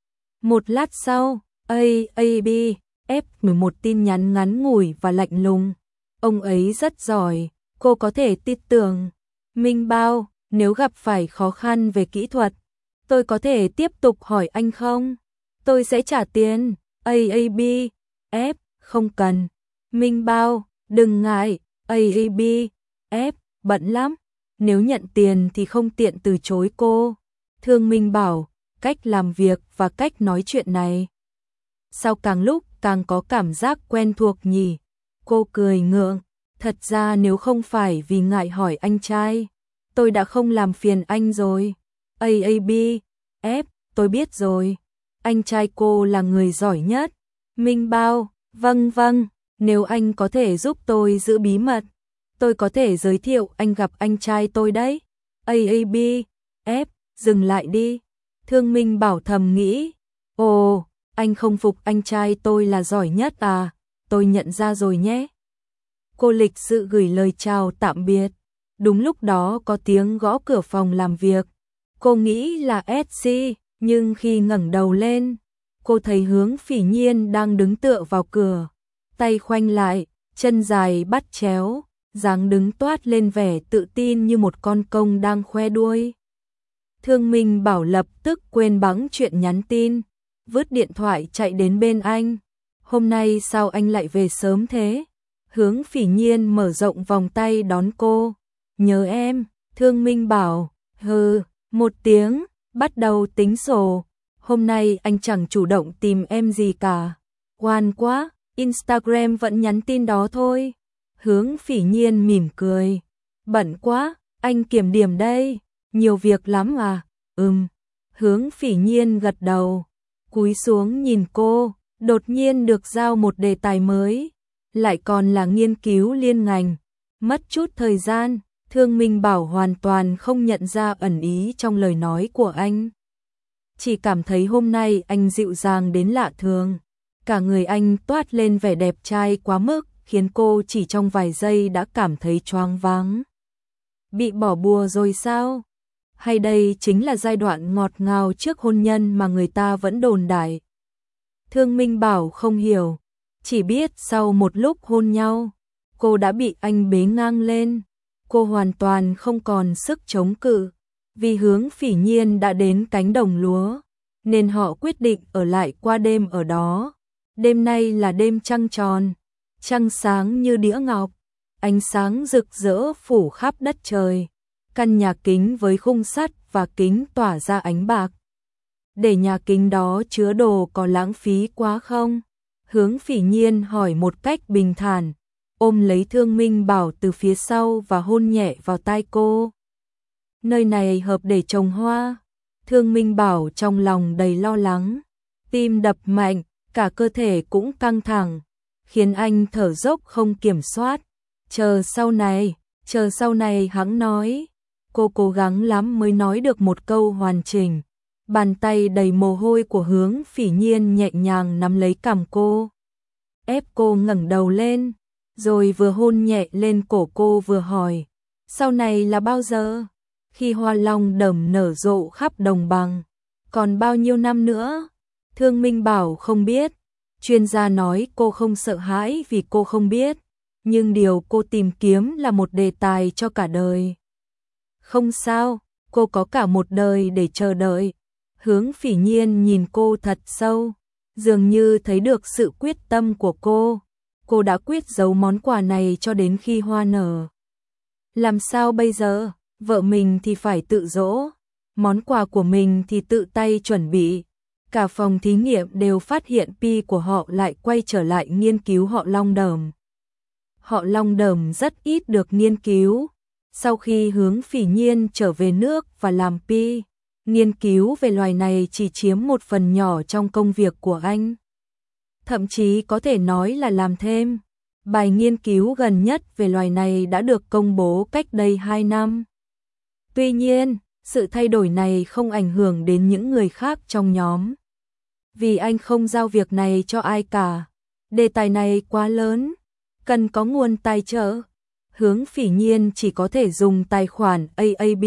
Một lát sau, a a bê ép gửi một tin nhắn ngắn ngủi và lạnh lùng. Ông ấy rất giỏi, cô có thể tin tưởng. Minh Bao, nếu gặp phải khó khăn về kỹ thuật, tôi có thể tiếp tục hỏi anh không? Tôi sẽ trả tiền. a a bê ép, không cần. Minh Bao, đừng ngại, a a bê ép, bận lắm. Nếu nhận tiền thì không tiện từ chối cô. Thương Minh Bảo, cách làm việc và cách nói chuyện này. Sao càng lúc càng có cảm giác quen thuộc nhỉ? Cô cười ngượng. Thật ra nếu không phải vì ngại hỏi anh trai, tôi đã không làm phiền anh rồi. a a bê ép, tôi biết rồi. Anh trai cô là người giỏi nhất. Minh Bao, vâng vâng, nếu anh có thể giúp tôi giữ bí mật, tôi có thể giới thiệu anh gặp anh trai tôi đấy. a a bê ép, dừng lại đi. Thương Minh Bảo thầm nghĩ, ồ, anh không phục anh trai tôi là giỏi nhất à, tôi nhận ra rồi nhé. Cô lịch sự gửi lời chào tạm biệt. Đúng lúc đó có tiếng gõ cửa phòng làm việc. Cô nghĩ là ét xê, nhưng khi ngẩng đầu lên, cô thấy Hướng Phỉ Nhiên đang đứng tựa vào cửa, tay khoanh lại, chân dài bắt chéo, dáng đứng toát lên vẻ tự tin như một con công đang khoe đuôi. Thương Minh Bảo lập tức quên bẵng chuyện nhắn tin, vứt điện thoại chạy đến bên anh. Hôm nay sao anh lại về sớm thế? Hướng Phỉ Nhiên mở rộng vòng tay đón cô. Nhớ em. Thương Minh Bảo, hừ, một tiếng, bắt đầu tính sổ. Hôm nay anh chẳng chủ động tìm em gì cả. Ngoan quá, Instagram vẫn nhắn tin đó thôi. Hướng Phỉ Nhiên mỉm cười. Bận quá, anh kiểm điểm đây. Nhiều việc lắm à? Ừm. Hướng Phỉ Nhiên gật đầu, cúi xuống nhìn cô, đột nhiên được giao một đề tài mới, lại còn là nghiên cứu liên ngành. Mất chút thời gian, Thương Minh Bảo hoàn toàn không nhận ra ẩn ý trong lời nói của anh. Chỉ cảm thấy hôm nay anh dịu dàng đến lạ thường. Cả người anh toát lên vẻ đẹp trai quá mức, khiến cô chỉ trong vài giây đã cảm thấy choáng váng. Bị bỏ bùa rồi sao? Hay đây chính là giai đoạn ngọt ngào trước hôn nhân mà người ta vẫn đồn đại? Thương Minh Bảo không hiểu, chỉ biết sau một lúc hôn nhau, cô đã bị anh bế ngang lên. Cô hoàn toàn không còn sức chống cự. Vì Hướng Phỉ Nhiên đã đến cánh đồng lúa, nên họ quyết định ở lại qua đêm ở đó. Đêm nay là đêm trăng tròn, trăng sáng như đĩa ngọc, ánh sáng rực rỡ phủ khắp đất trời. Căn nhà kính với khung sắt và kính tỏa ra ánh bạc. Để nhà kính đó chứa đồ có lãng phí quá không? Hướng Phỉ Nhiên hỏi một cách bình thản, ôm lấy Thương Minh Bảo từ phía sau và hôn nhẹ vào tai cô. Nơi này hợp để trồng hoa. Thương Minh Bảo trong lòng đầy lo lắng, tim đập mạnh, cả cơ thể cũng căng thẳng, khiến anh thở dốc không kiểm soát. Chờ sau này, chờ sau này hắn nói. Cô cố gắng lắm mới nói được một câu hoàn chỉnh. Bàn tay đầy mồ hôi của Hướng Phỉ Nhiên nhẹ nhàng nắm lấy cằm cô, ép cô ngẩng đầu lên, rồi vừa hôn nhẹ lên cổ cô vừa hỏi, sau này là bao giờ? Khi hoa long đầm nở rộ khắp đồng bằng, còn bao nhiêu năm nữa? Thương Minh Bảo không biết. Chuyên gia nói cô không sợ hãi vì cô không biết, nhưng điều cô tìm kiếm là một đề tài cho cả đời. Không sao, cô có cả một đời để chờ đợi. Hướng Phỉ Nhiên nhìn cô thật sâu, dường như thấy được sự quyết tâm của cô. Cô đã quyết giấu món quà này cho đến khi hoa nở. Làm sao bây giờ? Vợ mình thì phải tự dỗ, món quà của mình thì tự tay chuẩn bị. Cả phòng thí nghiệm đều phát hiện pi của họ lại quay trở lại nghiên cứu họ long đờm. Họ long đờm rất ít được nghiên cứu. Sau khi Hướng Phỉ Nhiên trở về nước và làm pi, nghiên cứu về loài này chỉ chiếm một phần nhỏ trong công việc của anh. thậm chí có thể nói là làm thêm. Bài nghiên cứu gần nhất về loài này đã được công bố cách đây hai năm. Tuy nhiên, sự thay đổi này không ảnh hưởng đến những người khác trong nhóm. Vì anh không giao việc này cho ai cả. Đề tài này quá lớn, cần có nguồn tài trợ. Hướng Phỉ Nhiên chỉ có thể dùng tài khoản A A B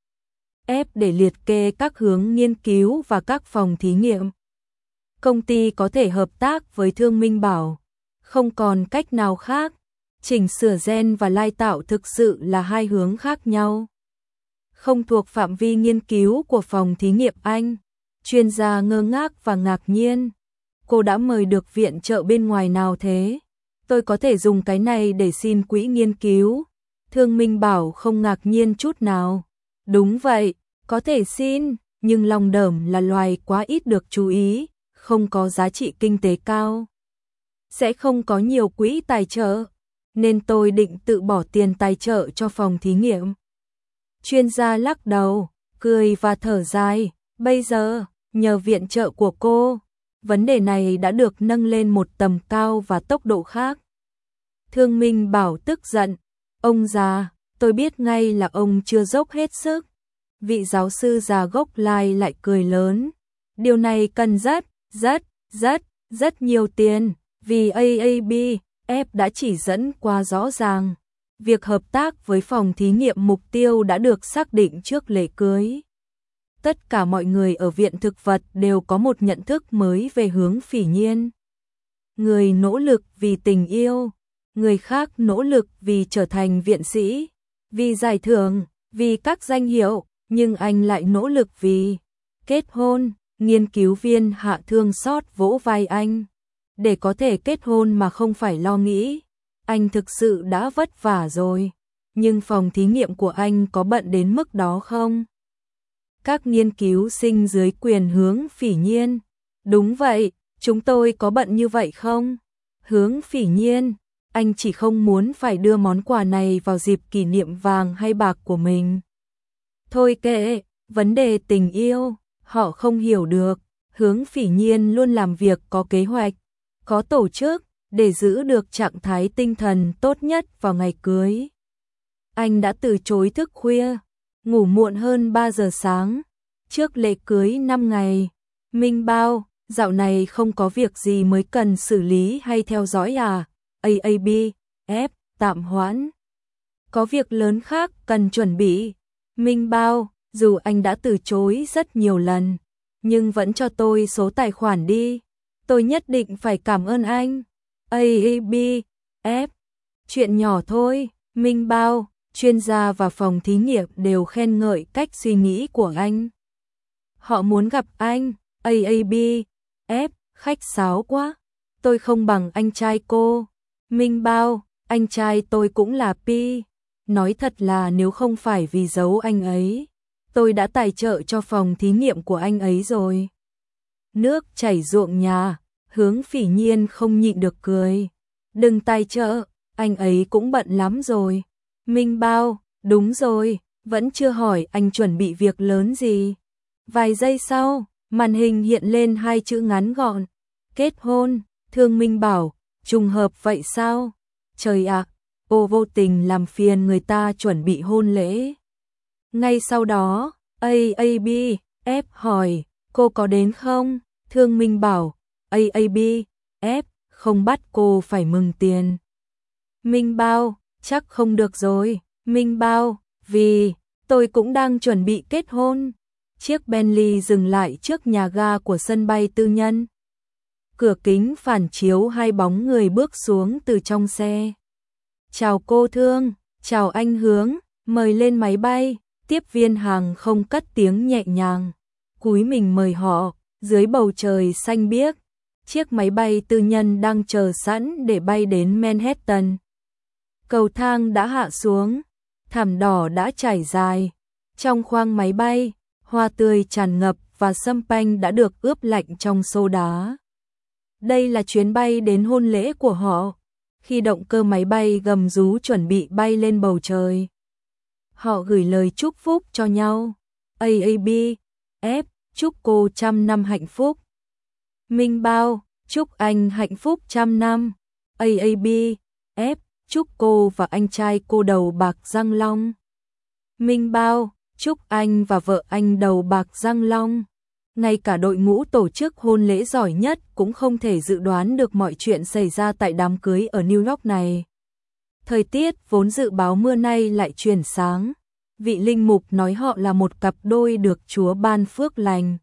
F để liệt kê các hướng nghiên cứu và các phòng thí nghiệm. Công ty có thể hợp tác với Thương Minh Bảo, không còn cách nào khác. Chỉnh sửa gen và lai tạo thực sự là hai hướng khác nhau. Không thuộc phạm vi nghiên cứu của phòng thí nghiệm Anh. Chuyên gia ngơ ngác và ngạc nhiên. Cô đã mời được viện trợ bên ngoài nào thế? Tôi có thể dùng cái này để xin quỹ nghiên cứu. Thương Minh Bảo không ngạc nhiên chút nào. Đúng vậy, có thể xin, nhưng long đởm là loài quá ít được chú ý, không có giá trị kinh tế cao. Sẽ không có nhiều quỹ tài trợ, nên tôi định tự bỏ tiền tài trợ cho phòng thí nghiệm. Chuyên gia lắc đầu, cười và thở dài. Bây giờ, nhờ viện trợ của cô, vấn đề này đã được nâng lên một tầm cao và tốc độ khác. Thương Minh Bảo tức giận. Ông già, tôi biết ngay là ông chưa dốc hết sức. Vị giáo sư già gốc lai lại cười lớn. Điều này cần rất, rất, rất, rất nhiều tiền, vì A A B F đã chỉ dẫn qua rõ ràng. Việc hợp tác với phòng thí nghiệm mục tiêu đã được xác định trước lễ cưới. Tất cả mọi người ở viện thực vật đều có một nhận thức mới về Hướng Phỉ Nhiên. Người nỗ lực vì tình yêu, người khác nỗ lực vì trở thành viện sĩ, vì giải thưởng, vì các danh hiệu, nhưng anh lại nỗ lực vì kết hôn. Nghiên cứu viên Hạ thương xót vỗ vai anh. Để có thể kết hôn mà không phải lo nghĩ, anh thực sự đã vất vả rồi. Nhưng phòng thí nghiệm của anh có bận đến mức đó không? Các nghiên cứu sinh dưới quyền Hướng Phỉ Nhiên. Đúng vậy, chúng tôi có bận như vậy không? Hướng Phỉ Nhiên, anh chỉ không muốn phải đưa món quà này vào dịp kỷ niệm vàng hay bạc của mình. Thôi kệ, vấn đề tình yêu, họ không hiểu được. Hướng Phỉ Nhiên luôn làm việc có kế hoạch, có tổ chức, để giữ được trạng thái tinh thần tốt nhất vào ngày cưới. Anh đã từ chối thức khuya, ngủ muộn hơn ba giờ sáng, trước lễ cưới năm ngày. Minh Bao, dạo này không có việc gì mới cần xử lý hay theo dõi à? A A B F, tạm hoãn. Có việc lớn khác cần chuẩn bị. Minh Bao, dù anh đã từ chối rất nhiều lần, nhưng vẫn cho tôi số tài khoản đi. Tôi nhất định phải cảm ơn anh. A A B F, chuyện nhỏ thôi. Minh Bao, chuyên gia và phòng thí nghiệm đều khen ngợi cách suy nghĩ của anh. Họ muốn gặp anh. A A B F, khách sáo quá. Tôi không bằng anh trai cô. Minh Bao, anh trai tôi cũng là Pi. Nói thật là nếu không phải vì giấu anh ấy, tôi đã tài trợ cho phòng thí nghiệm của anh ấy rồi. Nước chảy ruộng nhà, Hướng Phỉ Nhiên không nhịn được cười. Đừng tài trợ, anh ấy cũng bận lắm rồi. Minh Bao, đúng rồi, vẫn chưa hỏi anh chuẩn bị việc lớn gì. Vài giây sau, màn hình hiện lên hai chữ ngắn gọn. Kết hôn. Thương Minh bảo, trùng hợp vậy sao? Trời ạ, cô vô tình làm phiền người ta chuẩn bị hôn lễ. Ngay sau đó, A A B F hỏi, cô có đến không? Thương Minh bảo, A A B F không bắt cô phải mừng tiền. Minh Bao, chắc không được rồi. Minh Bao, vì tôi cũng đang chuẩn bị kết hôn. Chiếc Bentley dừng lại trước nhà ga của sân bay tư nhân. Cửa kính phản chiếu hai bóng người bước xuống từ trong xe. Chào cô Thương, chào anh Hướng, mời lên máy bay. Tiếp viên hàng không cất tiếng nhẹ nhàng, cúi mình mời họ. Dưới bầu trời xanh biếc, chiếc máy bay tư nhân đang chờ sẵn để bay đến Manhattan. Cầu thang đã hạ xuống, thảm đỏ đã trải dài. Trong khoang máy bay, hoa tươi tràn ngập và sâm panh đã được ướp lạnh trong xô đá. Đây là chuyến bay đến hôn lễ của họ. Khi động cơ máy bay gầm rú chuẩn bị bay lên bầu trời, họ gửi lời chúc phúc cho nhau. A A B F, chúc cô trăm năm hạnh phúc. Minh Bao, chúc anh hạnh phúc trăm năm. a a bê ép, chúc cô và anh trai cô đầu bạc răng long. Minh Bao, chúc anh và vợ anh đầu bạc răng long. Ngay cả đội ngũ tổ chức hôn lễ giỏi nhất cũng không thể dự đoán được mọi chuyện xảy ra tại đám cưới ở New York này. Thời tiết vốn dự báo mưa nay lại chuyển sáng. Vị linh mục nói họ là một cặp đôi được Chúa ban phước lành.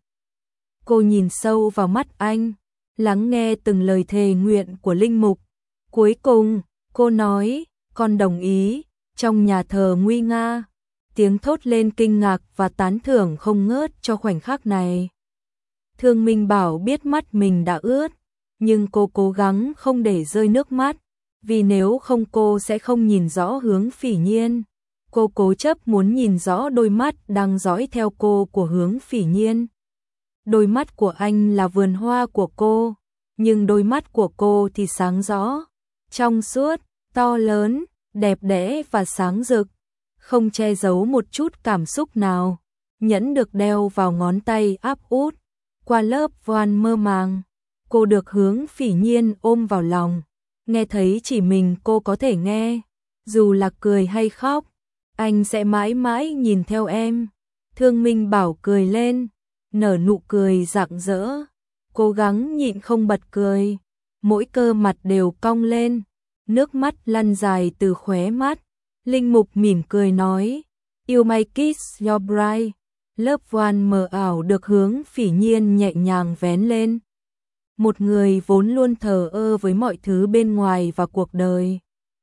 Cô nhìn sâu vào mắt anh, lắng nghe từng lời thề nguyện của linh mục. Cuối cùng, cô nói, con đồng ý. Trong nhà thờ nguy nga, tiếng thốt lên kinh ngạc và tán thưởng không ngớt cho khoảnh khắc này. Thương Minh Bảo biết mắt mình đã ướt, nhưng cô cố gắng không để rơi nước mắt, vì nếu không cô sẽ không nhìn rõ Hướng Phỉ Nhiên. Cô cố chấp muốn nhìn rõ đôi mắt đang dõi theo cô của Hướng Phỉ Nhiên. Đôi mắt của anh là vườn hoa của cô, nhưng đôi mắt của cô thì sáng rõ, trong suốt, to lớn, đẹp đẽ và sáng rực, không che giấu một chút cảm xúc nào. Nhẫn được đeo vào ngón tay áp út, qua lớp voan mơ màng, cô được Hướng Phỉ Nhiên ôm vào lòng, nghe thấy chỉ mình cô có thể nghe, dù là cười hay khóc, anh sẽ mãi mãi nhìn theo em. Thương Minh Bảo cười lên, nở nụ cười rạng rỡ, cố gắng nhịn không bật cười, mỗi cơ mặt đều cong lên, nước mắt lăn dài từ khóe mắt. Linh mục mỉm cười nói, You may kiss your bride. Lớp voan mờ ảo được Hướng Phỉ Nhiên nhẹ nhàng vén lên. Một người vốn luôn thờ ơ với mọi thứ bên ngoài và cuộc đời,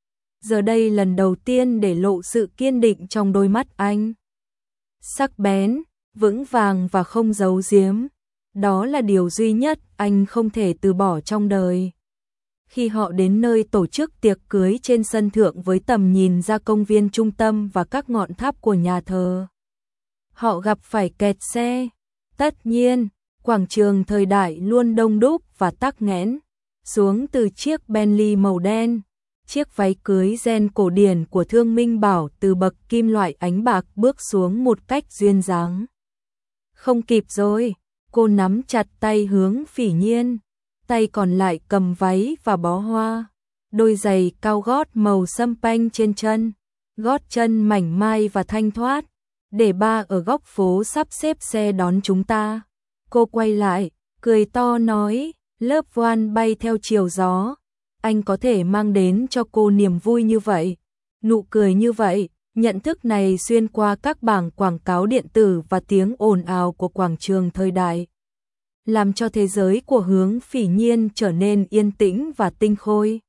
giờ đây lần đầu tiên để lộ sự kiên định trong đôi mắt anh. Sắc bén, vững vàng và không giấu giếm. Đó là điều duy nhất anh không thể từ bỏ trong đời. Khi họ đến nơi tổ chức tiệc cưới trên sân thượng với tầm nhìn ra công viên trung tâm và các ngọn tháp của nhà thờ, họ gặp phải kẹt xe. Tất nhiên, quảng trường thời đại luôn đông đúc và tắc nghẽn. Xuống từ chiếc Bentley màu đen, chiếc váy cưới gen cổ điển của Thương Minh Bảo từ bậc kim loại ánh bạc bước xuống một cách duyên dáng. Không kịp rồi, cô nắm chặt tay Hướng Phỉ Nhiên, tay còn lại cầm váy và bó hoa, đôi giày cao gót màu sâm panh trên chân, gót chân mảnh mai và thanh thoát, để ba ở góc phố sắp xếp xe đón chúng ta. Cô quay lại, cười to nói, lớp voan bay theo chiều gió, anh có thể mang đến cho cô niềm vui như vậy, nụ cười như vậy. Nhận thức này xuyên qua các bảng quảng cáo điện tử và tiếng ồn ào của quảng trường thời đại, làm cho thế giới của Hướng Phỉ Nhiên trở nên yên tĩnh và tinh khôi.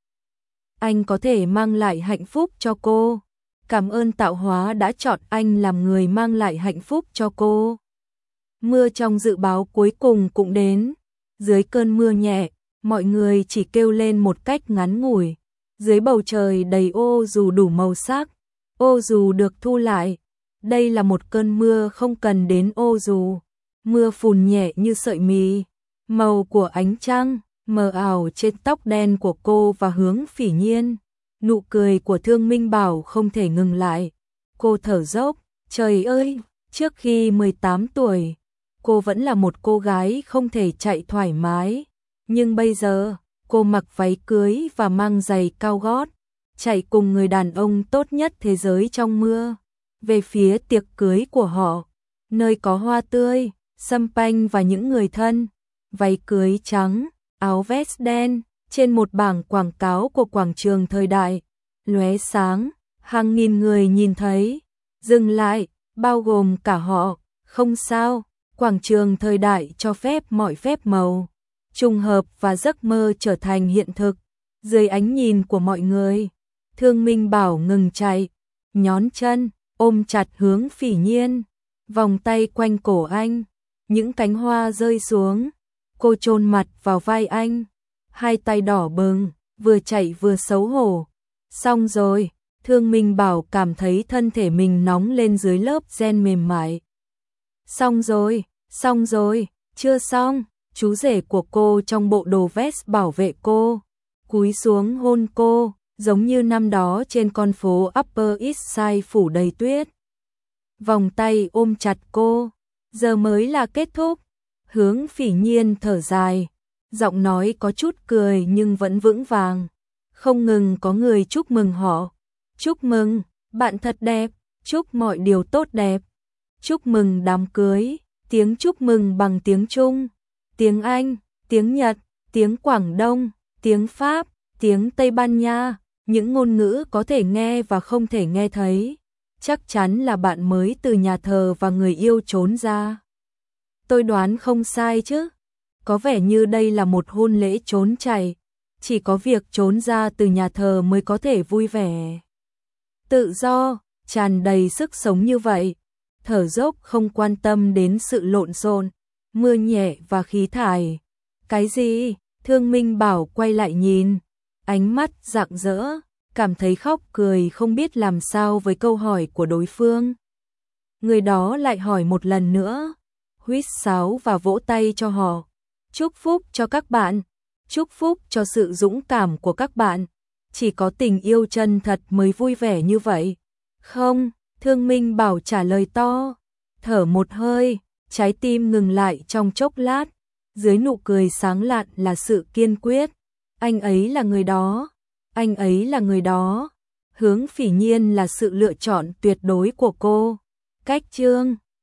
Anh có thể mang lại hạnh phúc cho cô. Cảm ơn tạo hóa đã chọn anh làm người mang lại hạnh phúc cho cô. Mưa trong dự báo cuối cùng cũng đến. Dưới cơn mưa nhẹ, mọi người chỉ kêu lên một cách ngắn ngủi. Dưới bầu trời đầy ô dù đủ màu sắc, ô dù được thu lại. Đây là một cơn mưa không cần đến ô dù. Mưa phùn nhẹ như sợi mì. Màu của ánh trăng mờ ảo trên tóc đen của cô và Hướng Phỉ Nhiên. Nụ cười của Thương Minh Bảo không thể ngừng lại. Cô thở dốc, trời ơi, trước khi mười tám tuổi, cô vẫn là một cô gái không thể chạy thoải mái. Nhưng bây giờ, cô mặc váy cưới và mang giày cao gót, chạy cùng người đàn ông tốt nhất thế giới trong mưa, về phía tiệc cưới của họ, nơi có hoa tươi, sâm panh và những người thân. Váy cưới trắng, áo vest đen, trên một bảng quảng cáo của quảng trường thời đại, lóe sáng, hàng nghìn người nhìn thấy, dừng lại, bao gồm cả họ. Không sao, quảng trường thời đại cho phép mọi phép màu, trùng hợp và giấc mơ trở thành hiện thực. Dưới ánh nhìn của mọi người, Thương Minh Bảo ngừng chạy, nhón chân, ôm chặt Hướng Phỉ Nhiên, vòng tay quanh cổ anh, những cánh hoa rơi xuống, cô chôn mặt vào vai anh, hai tay đỏ bừng, vừa chạy vừa xấu hổ. Xong rồi, Thương Minh Bảo cảm thấy thân thể mình nóng lên dưới lớp gen mềm mại. Xong rồi, xong rồi, chưa xong. Chú rể của cô trong bộ đồ vest bảo vệ cô, cúi xuống hôn cô, giống như năm đó trên con phố Upper East Side phủ đầy tuyết. Vòng tay ôm chặt cô, giờ mới là kết thúc. Hướng Phỉ Nhiên thở dài, Giọng nói có chút cười nhưng vẫn vững vàng. Không ngừng có người chúc mừng họ. Chúc mừng, bạn thật đẹp, chúc mọi điều tốt đẹp. Chúc mừng đám cưới, tiếng chúc mừng bằng tiếng Trung, tiếng Anh, tiếng Nhật, tiếng Quảng Đông, tiếng Pháp, tiếng Tây Ban Nha, những ngôn ngữ có thể nghe và không thể nghe thấy. Chắc chắn là bạn mới từ nhà thờ và người yêu trốn ra. Tôi đoán không sai chứ? Có vẻ như đây là một hôn lễ trốn chạy, chỉ có việc trốn ra từ nhà thờ mới có thể vui vẻ. Tự do, tràn đầy sức sống như vậy, thở dốc không quan tâm đến sự lộn xộn, mưa nhẹ và khí thải. Cái gì? Thương Minh Bảo quay lại nhìn, ánh mắt rạng rỡ, cảm thấy khóc cười không biết làm sao với câu hỏi của đối phương. Người đó lại hỏi một lần nữa, huýt sáo và vỗ tay cho họ. Chúc phúc cho các bạn, chúc phúc cho sự dũng cảm của các bạn. Chỉ có tình yêu chân thật mới vui vẻ như vậy. Không, Thương Minh Bảo trả lời to, thở một hơi, trái tim ngừng lại trong chốc lát. Dưới nụ cười sáng lạn là sự kiên quyết. Anh ấy là người đó, anh ấy là người đó. Hướng Phỉ Nhiên là sự lựa chọn tuyệt đối của cô. Cách chương